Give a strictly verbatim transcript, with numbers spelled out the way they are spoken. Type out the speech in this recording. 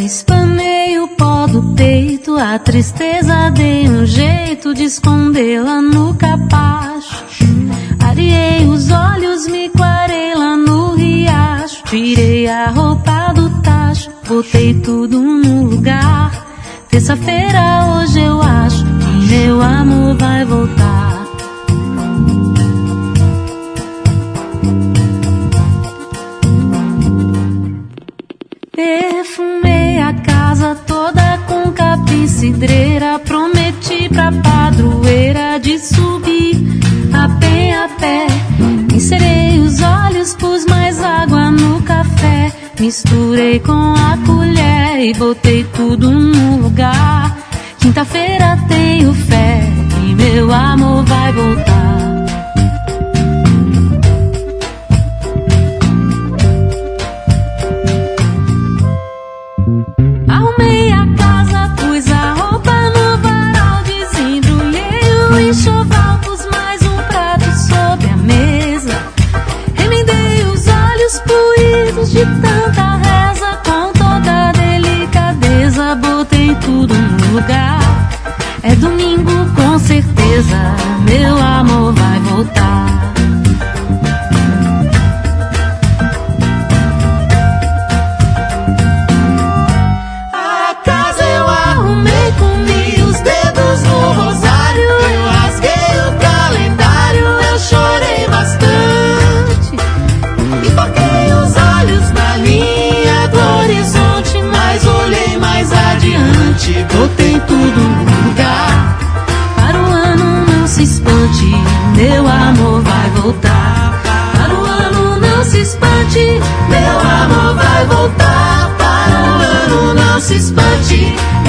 Espanei o pó do peito, a tristeza dei um jeito de escondê-la no capacho. Areei os olhos, me quarei lá no riacho. Tirei a roupa do tacho, botei tudo no lugar. Terça-feira hoje eu acho que meu amor vai voltar. Perfumei a casa toda com capim cidreira. Prometi pra padroeira de subir a pé a pé. Encerei os olhos, pus mais água no café. Misturei com a colher e botei tudo no lugar. Quinta-feira tenho fé que meu amor vai voltar. Arrumei a casa, pus a roupa no varal, desembrulhei o enxoval, pus mais um prato sobre a mesa. Remendei os olhos puídos de tanta reza, com toda delicadeza botei tudo no lugar. É domingo com certeza, meu amor vai voltar. Botei tudo no lugar. Para o ano não se espante, meu amor vai voltar. Para o ano não se espante, Meu amor vai voltar. Para o ano não se espante,